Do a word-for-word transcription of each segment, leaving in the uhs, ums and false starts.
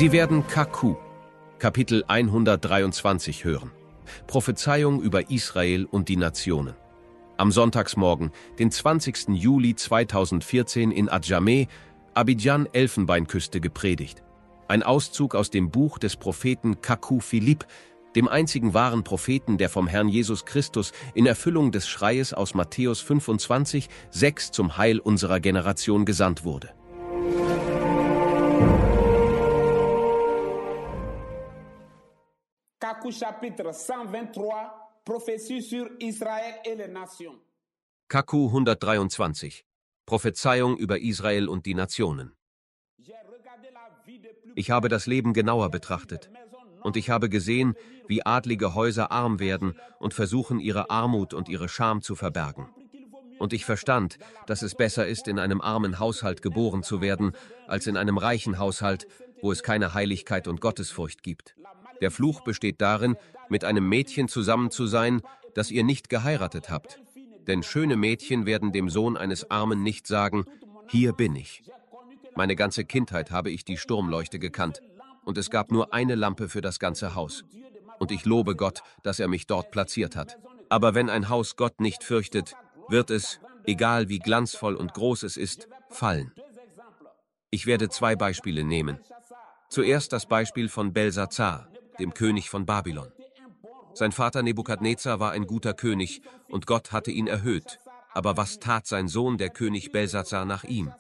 Sie werden Kaku, Kapitel hundertdreiundzwanzig hören. Prophezeiung über Israel und die Nationen. Am Sonntagsmorgen, den zwanzigsten Juli zweitausendvierzehn in Adjamé, Abidjan, Elfenbeinküste, gepredigt. Ein Auszug aus dem Buch des Propheten Kaku Philipp, dem einzigen wahren Propheten, der vom Herrn Jesus Christus in Erfüllung des Schreies aus Matthäus fünfundzwanzig, sechs zum Heil unserer Generation gesandt wurde. Kaku chapitre cent vingt-trois, Prophétie sur Israël et les nations. Kaku hundertdreiundzwanzig, Prophezeiung über Israel und die Nationen. Ich habe das Leben genauer betrachtet, und ich habe gesehen, wie adlige Häuser arm werden und versuchen, ihre Armut und ihre Scham zu verbergen. Und ich verstand, dass es besser ist, in einem armen Haushalt geboren zu werden, als in einem reichen Haushalt, wo es keine Heiligkeit und Gottesfurcht gibt. Der Fluch besteht darin, mit einem Mädchen zusammen zu sein, das ihr nicht geheiratet habt. Denn schöne Mädchen werden dem Sohn eines Armen nicht sagen, hier bin ich. Meine ganze Kindheit habe ich die Sturmleuchte gekannt, und es gab nur eine Lampe für das ganze Haus. Und ich lobe Gott, dass er mich dort platziert hat. Aber wenn ein Haus Gott nicht fürchtet, wird es, egal wie glanzvoll und groß es ist, fallen. Ich werde zwei Beispiele nehmen. Zuerst das Beispiel von Belsazar, dem König von Babylon. Sein Vater Nebukadnezar war ein guter König, und Gott hatte ihn erhöht. Aber was tat sein Sohn, der König Belsazar, nach ihm?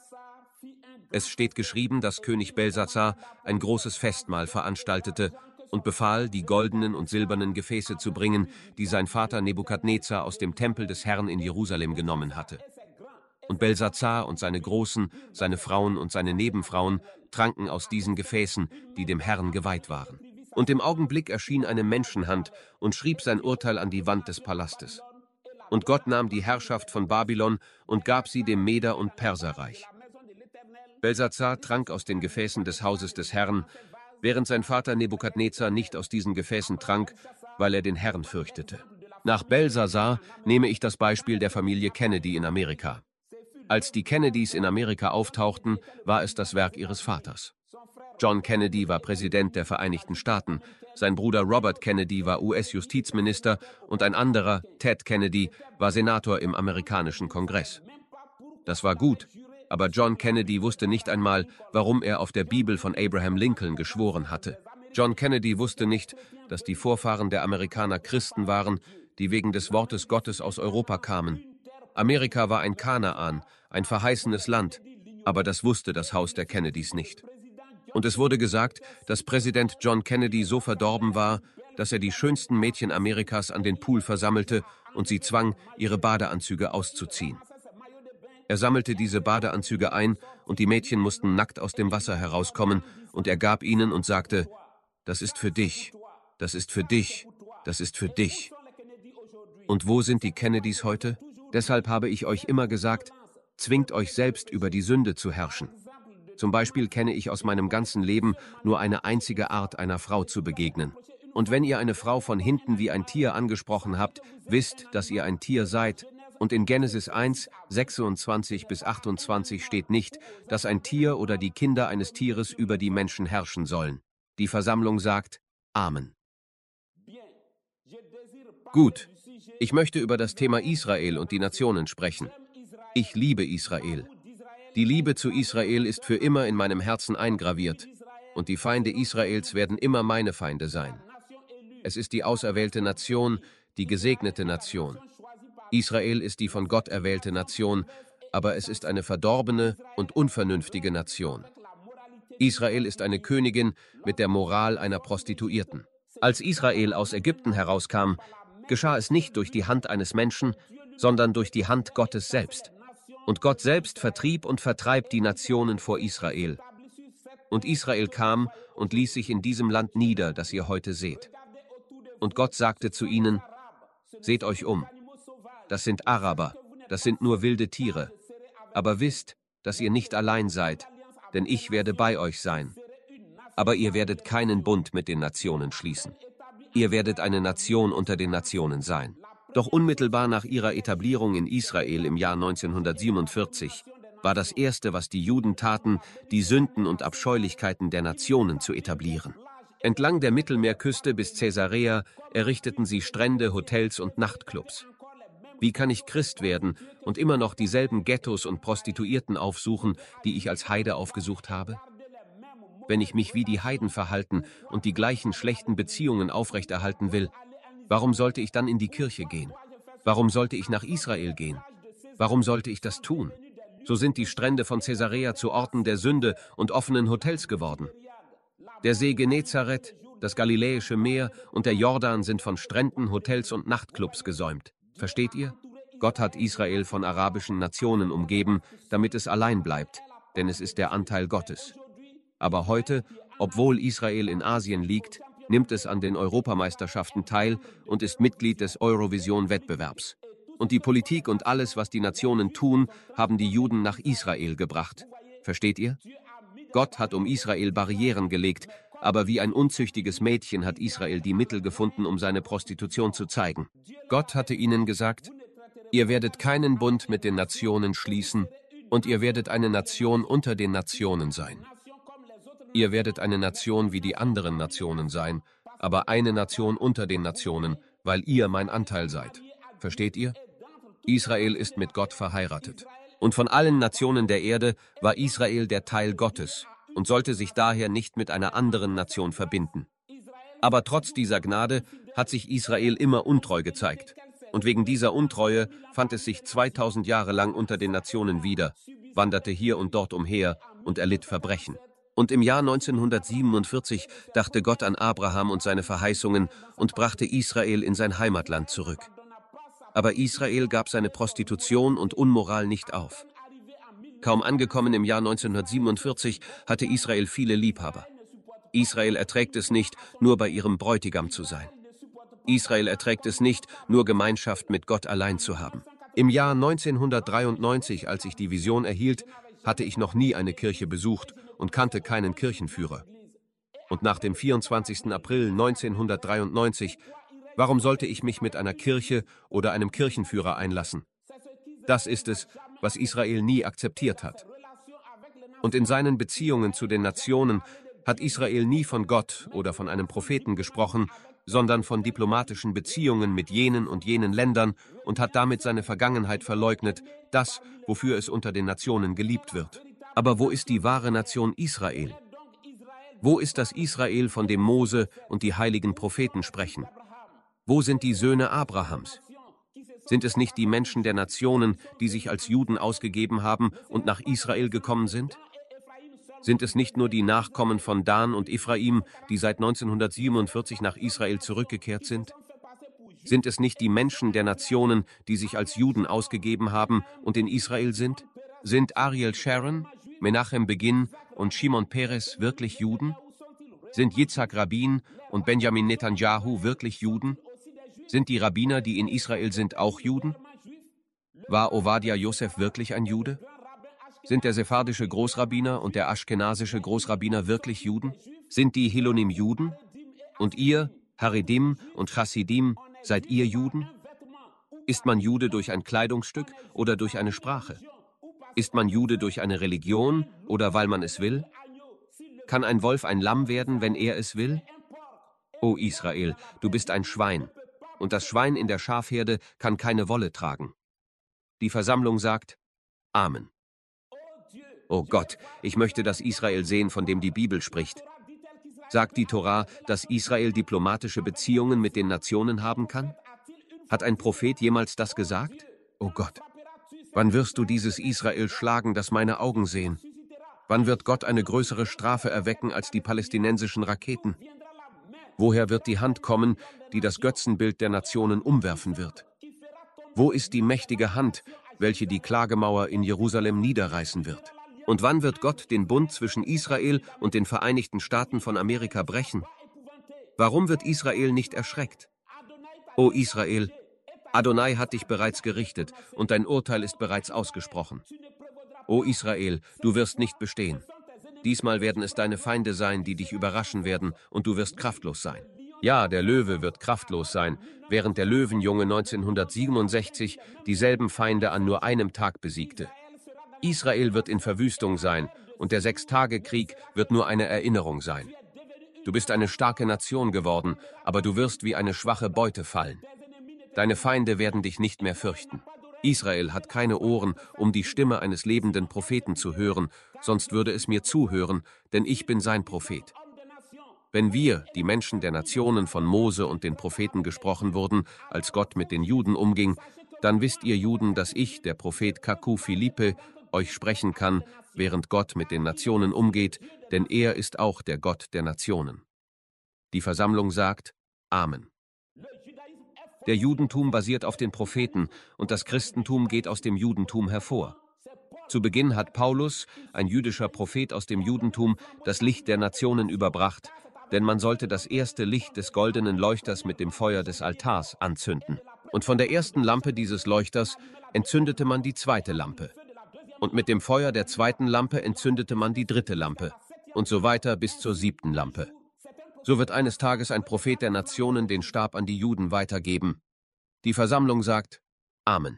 Es steht geschrieben, dass König Belsazar ein großes Festmahl veranstaltete und befahl, die goldenen und silbernen Gefäße zu bringen, die sein Vater Nebukadnezar aus dem Tempel des Herrn in Jerusalem genommen hatte. Und Belsazar und seine Großen, seine Frauen und seine Nebenfrauen tranken aus diesen Gefäßen, die dem Herrn geweiht waren. Und im Augenblick erschien eine Menschenhand und schrieb sein Urteil an die Wand des Palastes. Und Gott nahm die Herrschaft von Babylon und gab sie dem Meder- und Perserreich. Belsazar trank aus den Gefäßen des Hauses des Herrn, während sein Vater Nebukadnezar nicht aus diesen Gefäßen trank, weil er den Herrn fürchtete. Nach Belsazar nehme ich das Beispiel der Familie Kennedy in Amerika. Als die Kennedys in Amerika auftauchten, war es das Werk ihres Vaters. John Kennedy war Präsident der Vereinigten Staaten, sein Bruder Robert Kennedy war U S-Justizminister und ein anderer, Ted Kennedy, war Senator im amerikanischen Kongress. Das war gut, aber John Kennedy wusste nicht einmal, warum er auf der Bibel von Abraham Lincoln geschworen hatte. John Kennedy wusste nicht, dass die Vorfahren der Amerikaner Christen waren, die wegen des Wortes Gottes aus Europa kamen. Amerika war ein Kanaan, ein verheißenes Land, aber das wusste das Haus der Kennedys nicht. Und es wurde gesagt, dass Präsident John Kennedy so verdorben war, dass er die schönsten Mädchen Amerikas an den Pool versammelte und sie zwang, ihre Badeanzüge auszuziehen. Er sammelte diese Badeanzüge ein und die Mädchen mussten nackt aus dem Wasser herauskommen, und er gab ihnen und sagte, das ist für dich, das ist für dich, das ist für dich. Und wo sind die Kennedys heute? Deshalb habe ich euch immer gesagt, zwingt euch selbst über die Sünde zu herrschen. Zum Beispiel kenne ich aus meinem ganzen Leben nur eine einzige Art, einer Frau zu begegnen. Und wenn ihr eine Frau von hinten wie ein Tier angesprochen habt, wisst, dass ihr ein Tier seid. Und in Genesis eins, sechsundzwanzig bis achtundzwanzig steht nicht, dass ein Tier oder die Kinder eines Tieres über die Menschen herrschen sollen. Die Versammlung sagt, Amen. Gut, ich möchte über das Thema Israel und die Nationen sprechen. Ich liebe Israel. Die Liebe zu Israel ist für immer in meinem Herzen eingraviert, und die Feinde Israels werden immer meine Feinde sein. Es ist die auserwählte Nation, die gesegnete Nation. Israel ist die von Gott erwählte Nation, aber es ist eine verdorbene und unvernünftige Nation. Israel ist eine Königin mit der Moral einer Prostituierten. Als Israel aus Ägypten herauskam, geschah es nicht durch die Hand eines Menschen, sondern durch die Hand Gottes selbst. Und Gott selbst vertrieb und vertreibt die Nationen vor Israel. Und Israel kam und ließ sich in diesem Land nieder, das ihr heute seht. Und Gott sagte zu ihnen, seht euch um. Das sind Araber, das sind nur wilde Tiere. Aber wisst, dass ihr nicht allein seid, denn ich werde bei euch sein. Aber ihr werdet keinen Bund mit den Nationen schließen. Ihr werdet eine Nation unter den Nationen sein. Doch unmittelbar nach ihrer Etablierung in Israel im Jahr neunzehnhundertsiebenundvierzig war das Erste, was die Juden taten, die Sünden und Abscheulichkeiten der Nationen zu etablieren. Entlang der Mittelmeerküste bis Caesarea errichteten sie Strände, Hotels und Nachtclubs. Wie kann ich Christ werden und immer noch dieselben Ghettos und Prostituierten aufsuchen, die ich als Heide aufgesucht habe? Wenn ich mich wie die Heiden verhalten und die gleichen schlechten Beziehungen aufrechterhalten will, warum sollte ich dann in die Kirche gehen? Warum sollte ich nach Israel gehen? Warum sollte ich das tun? So sind die Strände von Caesarea zu Orten der Sünde und offenen Hotels geworden. Der See Genezareth, das Galiläische Meer und der Jordan sind von Stränden, Hotels und Nachtclubs gesäumt. Versteht ihr? Gott hat Israel von arabischen Nationen umgeben, damit es allein bleibt, denn es ist der Anteil Gottes. Aber heute, obwohl Israel in Asien liegt, nimmt es an den Europameisterschaften teil und ist Mitglied des Eurovision-Wettbewerbs. Und die Politik und alles, was die Nationen tun, haben die Juden nach Israel gebracht. Versteht ihr? Gott hat um Israel Barrieren gelegt, aber wie ein unzüchtiges Mädchen hat Israel die Mittel gefunden, um seine Prostitution zu zeigen. Gott hatte ihnen gesagt, ihr werdet keinen Bund mit den Nationen schließen und ihr werdet eine Nation unter den Nationen sein. Ihr werdet eine Nation wie die anderen Nationen sein, aber eine Nation unter den Nationen, weil ihr mein Anteil seid. Versteht ihr? Israel ist mit Gott verheiratet. Und von allen Nationen der Erde war Israel der Teil Gottes und sollte sich daher nicht mit einer anderen Nation verbinden. Aber trotz dieser Gnade hat sich Israel immer untreu gezeigt. Und wegen dieser Untreue fand es sich zweitausend Jahre lang unter den Nationen wieder, wanderte hier und dort umher und erlitt Verbrechen. Und im Jahr neunzehnhundertsiebenundvierzig dachte Gott an Abraham und seine Verheißungen und brachte Israel in sein Heimatland zurück. Aber Israel gab seine Prostitution und Unmoral nicht auf. Kaum angekommen im Jahr neunzehnhundertsiebenundvierzig hatte Israel viele Liebhaber. Israel erträgt es nicht, nur bei ihrem Bräutigam zu sein. Israel erträgt es nicht, nur Gemeinschaft mit Gott allein zu haben. Im Jahr neunzehnhundertdreiundneunzig, als ich die Vision erhielt, hatte ich noch nie eine Kirche besucht und kannte keinen Kirchenführer. Und nach dem vierundzwanzigsten April neunzehnhundertdreiundneunzig, warum sollte ich mich mit einer Kirche oder einem Kirchenführer einlassen? Das ist es, was Israel nie akzeptiert hat. Und in seinen Beziehungen zu den Nationen hat Israel nie von Gott oder von einem Propheten gesprochen, sondern von diplomatischen Beziehungen mit jenen und jenen Ländern und hat damit seine Vergangenheit verleugnet, das, wofür es unter den Nationen geliebt wird. Aber wo ist die wahre Nation Israel? Wo ist das Israel, von dem Mose und die heiligen Propheten sprechen? Wo sind die Söhne Abrahams? Sind es nicht die Menschen der Nationen, die sich als Juden ausgegeben haben und nach Israel gekommen sind? Sind es nicht nur die Nachkommen von Dan und Ephraim, die seit neunzehnhundertsiebenundvierzig nach Israel zurückgekehrt sind? Sind es nicht die Menschen der Nationen, die sich als Juden ausgegeben haben und in Israel sind? Sind Ariel Sharon, Menachem Begin und Shimon Peres wirklich Juden? Sind Yitzhak Rabin und Benjamin Netanyahu wirklich Juden? Sind die Rabbiner, die in Israel sind, auch Juden? War Ovadia Yosef wirklich ein Jude? Sind der sephardische Großrabbiner und der aschkenasische Großrabbiner wirklich Juden? Sind die Hilonim Juden? Und ihr, Haredim und Chassidim, seid ihr Juden? Ist man Jude durch ein Kleidungsstück oder durch eine Sprache? Ist man Jude durch eine Religion oder weil man es will? Kann ein Wolf ein Lamm werden, wenn er es will? O Israel, du bist ein Schwein, und das Schwein in der Schafherde kann keine Wolle tragen. Die Versammlung sagt Amen. O Gott, ich möchte das Israel sehen, von dem die Bibel spricht. Sagt die Tora, dass Israel diplomatische Beziehungen mit den Nationen haben kann? Hat ein Prophet jemals das gesagt? O Gott, wann wirst du dieses Israel schlagen, das meine Augen sehen? Wann wird Gott eine größere Strafe erwecken als die palästinensischen Raketen? Woher wird die Hand kommen, die das Götzenbild der Nationen umwerfen wird? Wo ist die mächtige Hand, welche die Klagemauer in Jerusalem niederreißen wird? Und wann wird Gott den Bund zwischen Israel und den Vereinigten Staaten von Amerika brechen? Warum wird Israel nicht erschreckt? O Israel, Adonai hat dich bereits gerichtet und dein Urteil ist bereits ausgesprochen. O Israel, du wirst nicht bestehen. Diesmal werden es deine Feinde sein, die dich überraschen werden, und du wirst kraftlos sein. Ja, der Löwe wird kraftlos sein, während der Löwenjunge neunzehnhundertsiebenundsechzig dieselben Feinde an nur einem Tag besiegte. Israel wird in Verwüstung sein, und der Sechstagekrieg wird nur eine Erinnerung sein. Du bist eine starke Nation geworden, aber du wirst wie eine schwache Beute fallen. Deine Feinde werden dich nicht mehr fürchten. Israel hat keine Ohren, um die Stimme eines lebenden Propheten zu hören, sonst würde es mir zuhören, denn ich bin sein Prophet. Wenn wir, die Menschen der Nationen, von Mose und den Propheten gesprochen wurden, als Gott mit den Juden umging, dann wisst ihr Juden, dass ich, der Prophet Kaku Philippe, euch sprechen kann, während Gott mit den Nationen umgeht, denn er ist auch der Gott der Nationen. Die Versammlung sagt Amen. Der Judentum basiert auf den Propheten und das Christentum geht aus dem Judentum hervor. Zu Beginn hat Paulus, ein jüdischer Prophet aus dem Judentum, das Licht der Nationen überbracht, denn man sollte das erste Licht des goldenen Leuchters mit dem Feuer des Altars anzünden. Und von der ersten Lampe dieses Leuchters entzündete man die zweite Lampe. Und mit dem Feuer der zweiten Lampe entzündete man die dritte Lampe. Und so weiter bis zur siebten Lampe. So wird eines Tages ein Prophet der Nationen den Stab an die Juden weitergeben. Die Versammlung sagt Amen.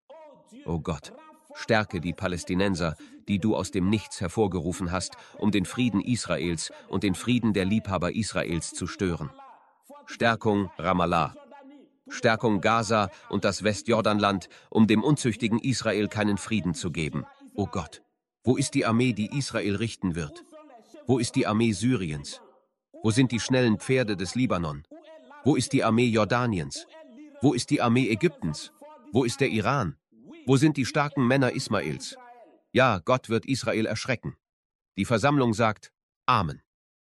O Gott, stärke die Palästinenser, die du aus dem Nichts hervorgerufen hast, um den Frieden Israels und den Frieden der Liebhaber Israels zu stören. Stärkung Ramallah. Stärkung Gaza und das Westjordanland, um dem unzüchtigen Israel keinen Frieden zu geben. O Gott, wo ist die Armee, die Israel richten wird? Wo ist die Armee Syriens? Wo sind die schnellen Pferde des Libanon? Wo ist die Armee Jordaniens? Wo ist die Armee Ägyptens? Wo ist der Iran? Wo sind die starken Männer Ismaels? Ja, Gott wird Israel erschrecken. Die Versammlung sagt Amen.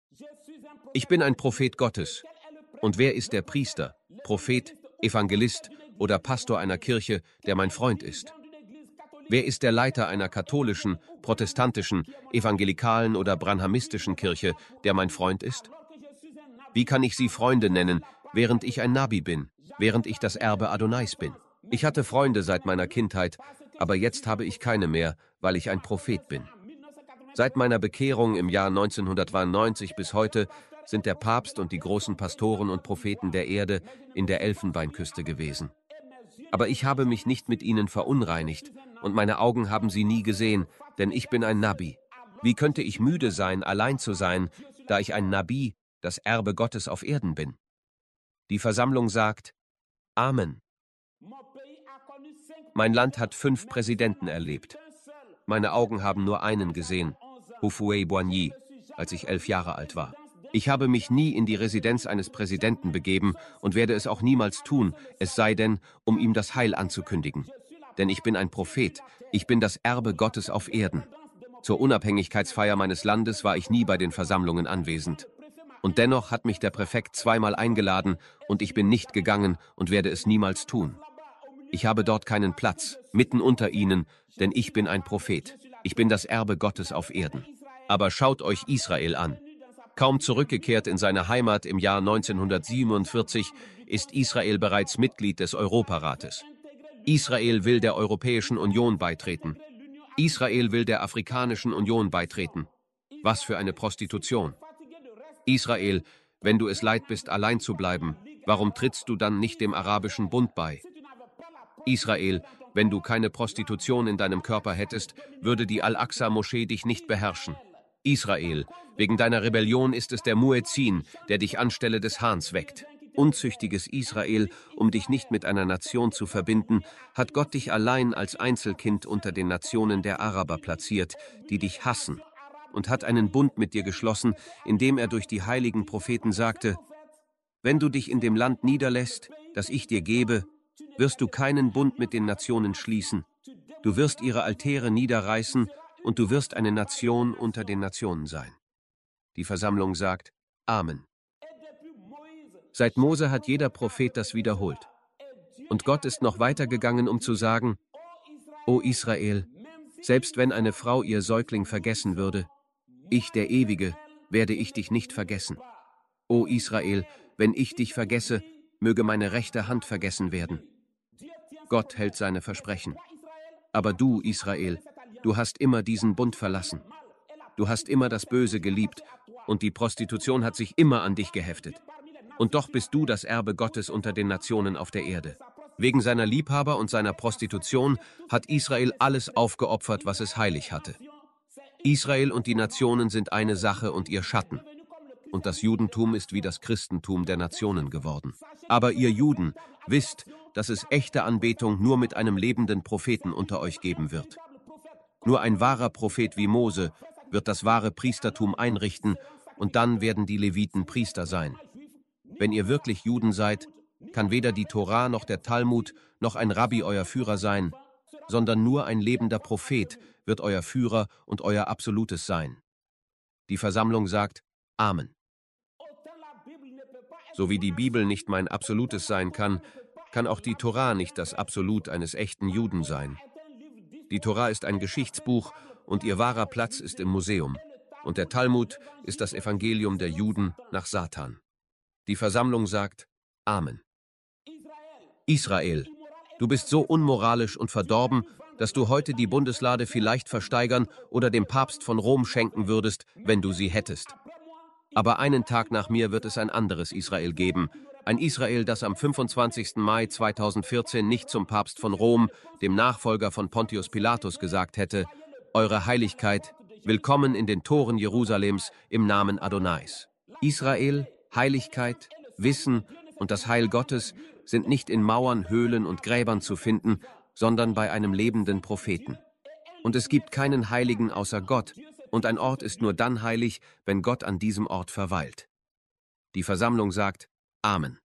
Ich bin ein Prophet Gottes. Und wer ist der Priester, Prophet, Evangelist oder Pastor einer Kirche, der mein Freund ist? Wer ist der Leiter einer katholischen, protestantischen, evangelikalen oder branhamistischen Kirche, der mein Freund ist? Wie kann ich sie Freunde nennen, während ich ein Nabi bin, während ich das Erbe Adonais bin? Ich hatte Freunde seit meiner Kindheit, aber jetzt habe ich keine mehr, weil ich ein Prophet bin. Seit meiner Bekehrung im Jahr neunzehnhundertneunundneunzig bis heute sind der Papst und die großen Pastoren und Propheten der Erde in der Elfenbeinküste gewesen. Aber ich habe mich nicht mit ihnen verunreinigt und meine Augen haben sie nie gesehen, denn ich bin ein Nabi. Wie könnte ich müde sein, allein zu sein, da ich ein Nabi, das Erbe Gottes auf Erden bin? Die Versammlung sagt Amen. Mein Land hat fünf Präsidenten erlebt. Meine Augen haben nur einen gesehen, Houphouët-Boigny, als ich elf Jahre alt war. Ich habe mich nie in die Residenz eines Präsidenten begeben und werde es auch niemals tun, es sei denn, um ihm das Heil anzukündigen. Denn ich bin ein Prophet, ich bin das Erbe Gottes auf Erden. Zur Unabhängigkeitsfeier meines Landes war ich nie bei den Versammlungen anwesend. Und dennoch hat mich der Präfekt zweimal eingeladen und ich bin nicht gegangen und werde es niemals tun. Ich habe dort keinen Platz, mitten unter ihnen, denn ich bin ein Prophet. Ich bin das Erbe Gottes auf Erden. Aber schaut euch Israel an. Kaum zurückgekehrt in seine Heimat im Jahr neunzehnhundertsiebenundvierzig ist Israel bereits Mitglied des Europarates. Israel will der Europäischen Union beitreten. Israel will der Afrikanischen Union beitreten. Was für eine Prostitution. Israel, wenn du es leid bist, allein zu bleiben, warum trittst du dann nicht dem Arabischen Bund bei? Israel, wenn du keine Prostitution in deinem Körper hättest, würde die Al-Aqsa-Moschee dich nicht beherrschen. Israel, wegen deiner Rebellion ist es der Muezzin, der dich anstelle des Hahns weckt. Unzüchtiges Israel, um dich nicht mit einer Nation zu verbinden, hat Gott dich allein als Einzelkind unter den Nationen der Araber platziert, die dich hassen, und hat einen Bund mit dir geschlossen, indem er durch die heiligen Propheten sagte: Wenn du dich in dem Land niederlässt, das ich dir gebe, wirst du keinen Bund mit den Nationen schließen. Du wirst ihre Altäre niederreißen und du wirst eine Nation unter den Nationen sein. Die Versammlung sagt Amen. Seit Mose hat jeder Prophet das wiederholt. Und Gott ist noch weitergegangen, um zu sagen: O Israel, selbst wenn eine Frau ihr Säugling vergessen würde, ich, der Ewige, werde ich dich nicht vergessen. O Israel, wenn ich dich vergesse, möge meine rechte Hand vergessen werden. Gott hält seine Versprechen. Aber du, Israel, du hast immer diesen Bund verlassen. Du hast immer das Böse geliebt und die Prostitution hat sich immer an dich geheftet. Und doch bist du das Erbe Gottes unter den Nationen auf der Erde. Wegen seiner Liebhaber und seiner Prostitution hat Israel alles aufgeopfert, was es heilig hatte. Israel und die Nationen sind eine Sache und ihr Schatten. Und das Judentum ist wie das Christentum der Nationen geworden. Aber ihr Juden, wisst, dass es echte Anbetung nur mit einem lebenden Propheten unter euch geben wird. Nur ein wahrer Prophet wie Mose wird das wahre Priestertum einrichten, und dann werden die Leviten Priester sein. Wenn ihr wirklich Juden seid, kann weder die Tora noch der Talmud noch ein Rabbi euer Führer sein, sondern nur ein lebender Prophet wird euer Führer und euer Absolutes sein. Die Versammlung sagt Amen. So wie die Bibel nicht mein Absolutes sein kann, kann auch die Tora nicht das Absolut eines echten Juden sein. Die Tora ist ein Geschichtsbuch und ihr wahrer Platz ist im Museum. Und der Talmud ist das Evangelium der Juden nach Satan. Die Versammlung sagt Amen. Israel, du bist so unmoralisch und verdorben, dass du heute die Bundeslade vielleicht versteigern oder dem Papst von Rom schenken würdest, wenn du sie hättest. Aber einen Tag nach mir wird es ein anderes Israel geben. Ein Israel, das am fünfundzwanzigsten Mai zweitausendvierzehn nicht zum Papst von Rom, dem Nachfolger von Pontius Pilatus, gesagt hätte: Eure Heiligkeit, willkommen in den Toren Jerusalems im Namen Adonais. Israel, Heiligkeit, Wissen und das Heil Gottes sind nicht in Mauern, Höhlen und Gräbern zu finden, sondern bei einem lebenden Propheten. Und es gibt keinen Heiligen außer Gott, und ein Ort ist nur dann heilig, wenn Gott an diesem Ort verweilt. Die Versammlung sagt Amen.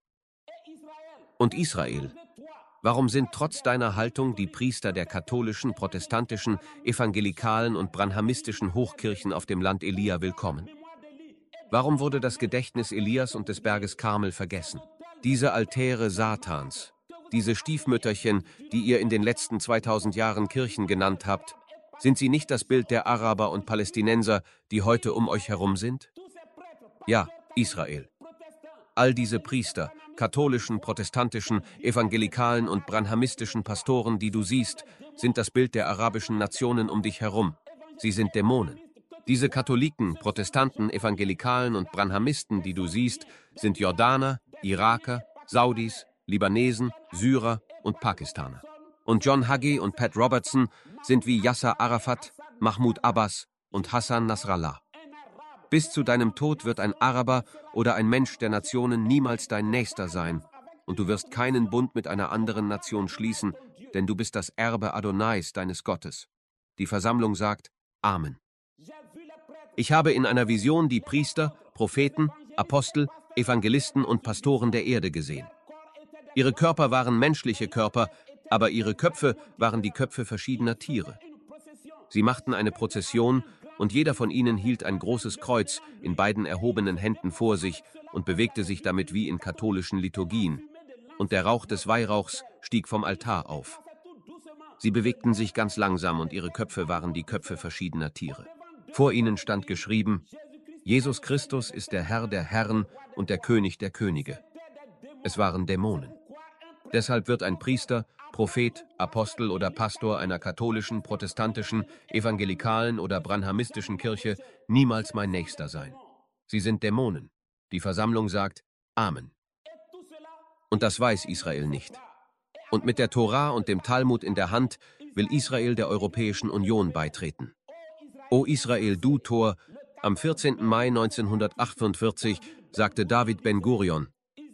Und Israel, warum sind trotz deiner Haltung die Priester der katholischen, protestantischen, evangelikalen und branhamistischen Hochkirchen auf dem Land Elia willkommen? Warum wurde das Gedächtnis Elias und des Berges Karmel vergessen? Diese Altäre Satans, diese Stiefmütterchen, die ihr in den letzten zweitausend Jahren Kirchen genannt habt, sind sie nicht das Bild der Araber und Palästinenser, die heute um euch herum sind? Ja, Israel. All diese Priester, katholischen, protestantischen, evangelikalen und branhamistischen Pastoren, die du siehst, sind das Bild der arabischen Nationen um dich herum. Sie sind Dämonen. Diese Katholiken, Protestanten, Evangelikalen und Branhamisten, die du siehst, sind Jordaner, Iraker, Saudis, Libanesen, Syrer und Pakistaner. Und John Hagee und Pat Robertson sind wie Yasser Arafat, Mahmoud Abbas und Hassan Nasrallah. Bis zu deinem Tod wird ein Araber oder ein Mensch der Nationen niemals dein Nächster sein, und du wirst keinen Bund mit einer anderen Nation schließen, denn du bist das Erbe Adonais, deines Gottes. Die Versammlung sagt Amen. Ich habe in einer Vision die Priester, Propheten, Apostel, Evangelisten und Pastoren der Erde gesehen. Ihre Körper waren menschliche Körper, aber ihre Köpfe waren die Köpfe verschiedener Tiere. Sie machten eine Prozession, und jeder von ihnen hielt ein großes Kreuz in beiden erhobenen Händen vor sich und bewegte sich damit wie in katholischen Liturgien. Und der Rauch des Weihrauchs stieg vom Altar auf. Sie bewegten sich ganz langsam, und ihre Köpfe waren die Köpfe verschiedener Tiere. Vor ihnen stand geschrieben: Jesus Christus ist der Herr der Herren und der König der Könige. Es waren Dämonen. Deshalb wird ein Priester, Prophet, Apostel oder Pastor einer katholischen, protestantischen, evangelikalen oder branhamistischen Kirche niemals mein Nächster sein. Sie sind Dämonen. Die Versammlung sagt Amen. Und das weiß Israel nicht. Und mit der Tora und dem Talmud in der Hand will Israel der Europäischen Union beitreten. O Israel, du Tor, am vierzehnten Mai neunzehnhundertachtundvierzig sagte David Ben-Gurion: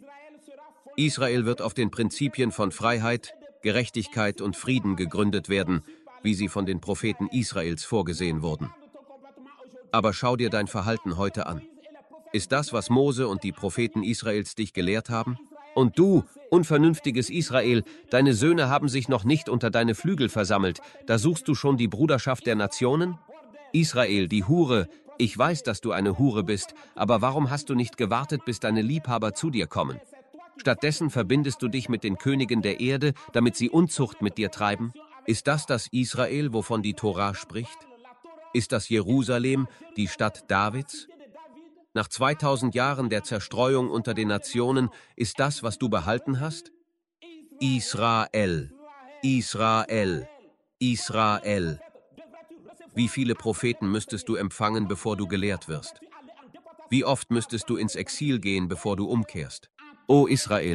Israel wird auf den Prinzipien von Freiheit, Gerechtigkeit und Frieden gegründet werden, wie sie von den Propheten Israels vorgesehen wurden. Aber schau dir dein Verhalten heute an. Ist das, was Mose und die Propheten Israels dich gelehrt haben? Und du, unvernünftiges Israel, deine Söhne haben sich noch nicht unter deine Flügel versammelt, da suchst du schon die Bruderschaft der Nationen? Israel, die Hure, ich weiß, dass du eine Hure bist, aber warum hast du nicht gewartet, bis deine Liebhaber zu dir kommen? Stattdessen verbindest du dich mit den Königen der Erde, damit sie Unzucht mit dir treiben? Ist das das Israel, wovon die Tora spricht? Ist das Jerusalem, die Stadt Davids? Nach zweitausend Jahren der Zerstreuung unter den Nationen ist das, was du behalten hast? Israel, Israel, Israel. Wie viele Propheten müsstest du empfangen, bevor du gelehrt wirst? Wie oft müsstest du ins Exil gehen, bevor du umkehrst? O Israel,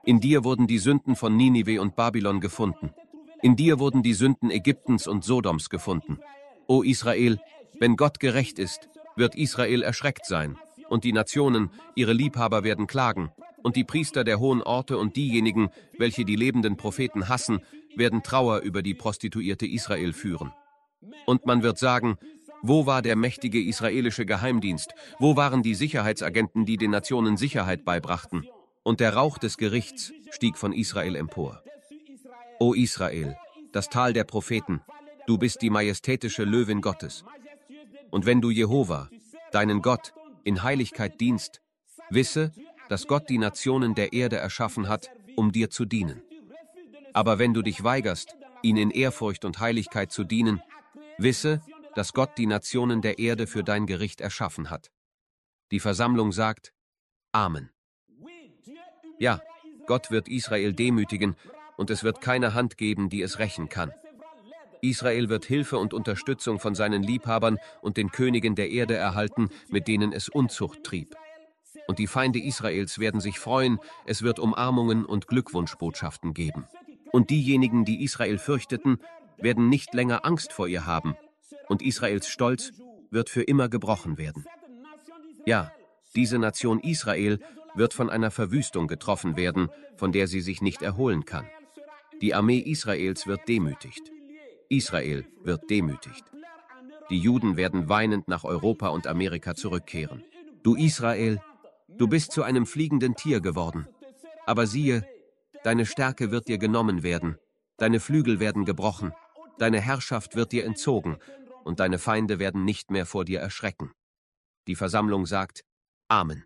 In dir wurden die Sünden von Ninive und Babylon gefunden. In dir wurden die Sünden Ägyptens und Sodoms gefunden. O Israel, wenn Gott gerecht ist, wird Israel erschreckt sein, und die Nationen, ihre Liebhaber werden klagen, und die Priester der hohen Orte und diejenigen, welche die lebenden Propheten hassen, werden Trauer über die prostituierte Israel führen. Und man wird sagen, wo war der mächtige israelische Geheimdienst? Wo waren die Sicherheitsagenten, die den Nationen Sicherheit beibrachten? Und der Rauch des Gerichts stieg von Israel empor. O Israel, das Tal der Propheten, du bist die majestätische Löwin Gottes. Und wenn du Jehova, deinen Gott, in Heiligkeit dienst, wisse, dass Gott die Nationen der Erde erschaffen hat, um dir zu dienen. Aber wenn du dich weigerst, ihn in Ehrfurcht und Heiligkeit zu dienen, wisse, dass Gott die Nationen der Erde für dein Gericht erschaffen hat. Die Versammlung sagt, Amen. Ja, Gott wird Israel demütigen, und es wird keine Hand geben, die es rächen kann. Israel wird Hilfe und Unterstützung von seinen Liebhabern und den Königen der Erde erhalten, mit denen es Unzucht trieb. Und die Feinde Israels werden sich freuen, es wird Umarmungen und Glückwunschbotschaften geben. Und diejenigen, die Israel fürchteten, werden nicht länger Angst vor ihr haben, und Israels Stolz wird für immer gebrochen werden. Ja, diese Nation Israel wird von einer Verwüstung getroffen werden, von der sie sich nicht erholen kann. Die Armee Israels wird demütigt. Israel wird demütigt. Die Juden werden weinend nach Europa und Amerika zurückkehren. Du Israel, du bist zu einem fliegenden Tier geworden. Aber siehe, deine Stärke wird dir genommen werden, deine Flügel werden gebrochen, deine Herrschaft wird dir entzogen, und deine Feinde werden nicht mehr vor dir erschrecken. Die Versammlung sagt, Amen.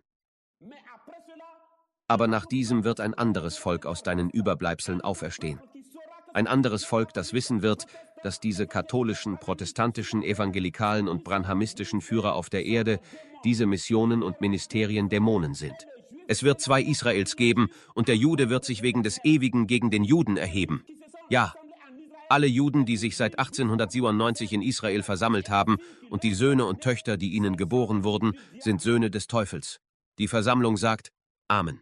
Aber nach diesem wird ein anderes Volk aus deinen Überbleibseln auferstehen. Ein anderes Volk, das wissen wird, dass diese katholischen, protestantischen, evangelikalen und branhamistischen Führer auf der Erde, diese Missionen und Ministerien Dämonen sind. Es wird zwei Israels geben, und der Jude wird sich wegen des Ewigen gegen den Juden erheben. Ja, alle Juden, die sich seit achtzehnhundertsiebenundneunzig in Israel versammelt haben, und die Söhne und Töchter, die ihnen geboren wurden, sind Söhne des Teufels. Die Versammlung sagt, Amen.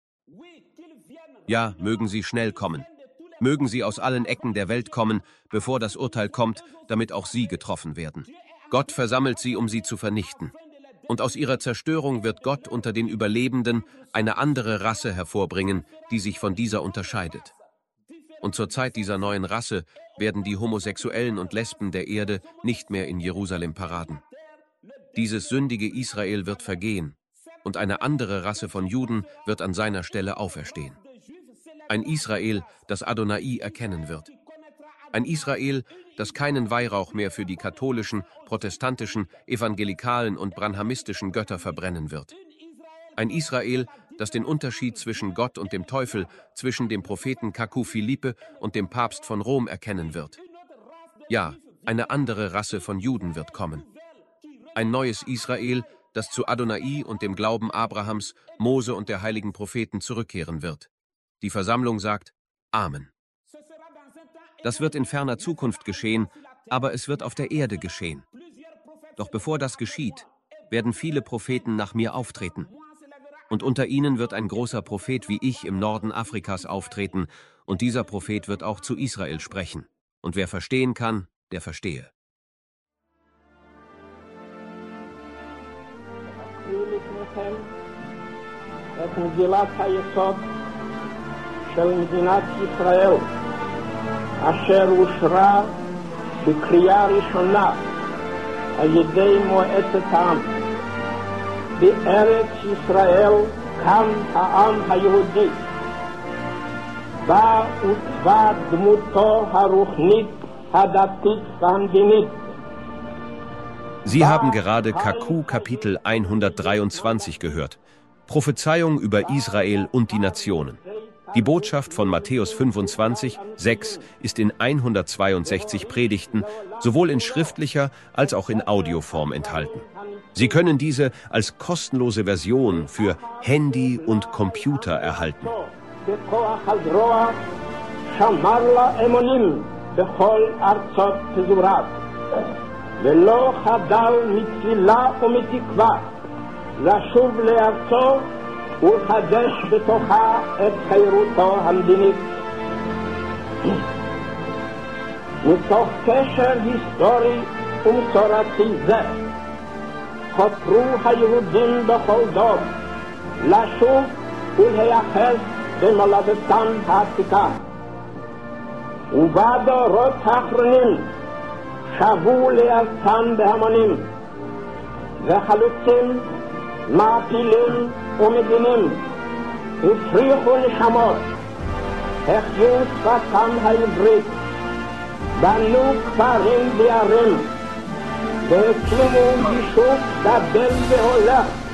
Ja, mögen sie schnell kommen. Mögen sie aus allen Ecken der Welt kommen, bevor das Urteil kommt, damit auch sie getroffen werden. Gott versammelt sie, um sie zu vernichten. Und aus ihrer Zerstörung wird Gott unter den Überlebenden eine andere Rasse hervorbringen, die sich von dieser unterscheidet. Und zur Zeit dieser neuen Rasse werden die Homosexuellen und Lesben der Erde nicht mehr in Jerusalem paraden. Dieses sündige Israel wird vergehen, und eine andere Rasse von Juden wird an seiner Stelle auferstehen. Ein Israel, das Adonai erkennen wird. Ein Israel, das keinen Weihrauch mehr für die katholischen, protestantischen, evangelikalen und branhamistischen Götter verbrennen wird. Ein Israel, das den Unterschied zwischen Gott und dem Teufel, zwischen dem Propheten Kaku Philippe und dem Papst von Rom erkennen wird. Ja, eine andere Rasse von Juden wird kommen. Ein neues Israel, das zu Adonai und dem Glauben Abrahams, Mose und der heiligen Propheten zurückkehren wird. Die Versammlung sagt, Amen. Das wird in ferner Zukunft geschehen, aber es wird auf der Erde geschehen. Doch bevor das geschieht, werden viele Propheten nach mir auftreten. Und unter ihnen wird ein großer Prophet wie ich im Norden Afrikas auftreten, und dieser Prophet wird auch zu Israel sprechen. Und wer verstehen kann, der verstehe. של מדינת ישראל, אשר אושרה בקריאה ראשונה על ידי מועצת העם. בארץ ישראל קם העם היהודי, בה עוצבה דמותו הרוחנית, הדתית והמדינית. Sie haben gerade Kaku Kapitel hundertdreiundzwanzig gehört. Prophezeiung über Israel und die Nationen. Die Botschaft von Matthäus fünfundzwanzig, sechs ist in hundertzweiundsechzig Predigten sowohl in schriftlicher als auch in Audioform enthalten. Sie können diese als kostenlose Version für Handy und Computer erhalten. ולחדש בתוכה את חירותו המדינית. מתוך קשר היסטורי ומסורתי זה, חתרו היהודים בכל דור לשוב ולהיאחז במולדתם העתיקה. ובדורות האחרונים שבו לארצם בהמונים, וחלוצים, מעפילים ומדינים הפריחו נשמות, החיו שפתם העברית, בנו כפרים וערים, והקימו יישוב גדל והולך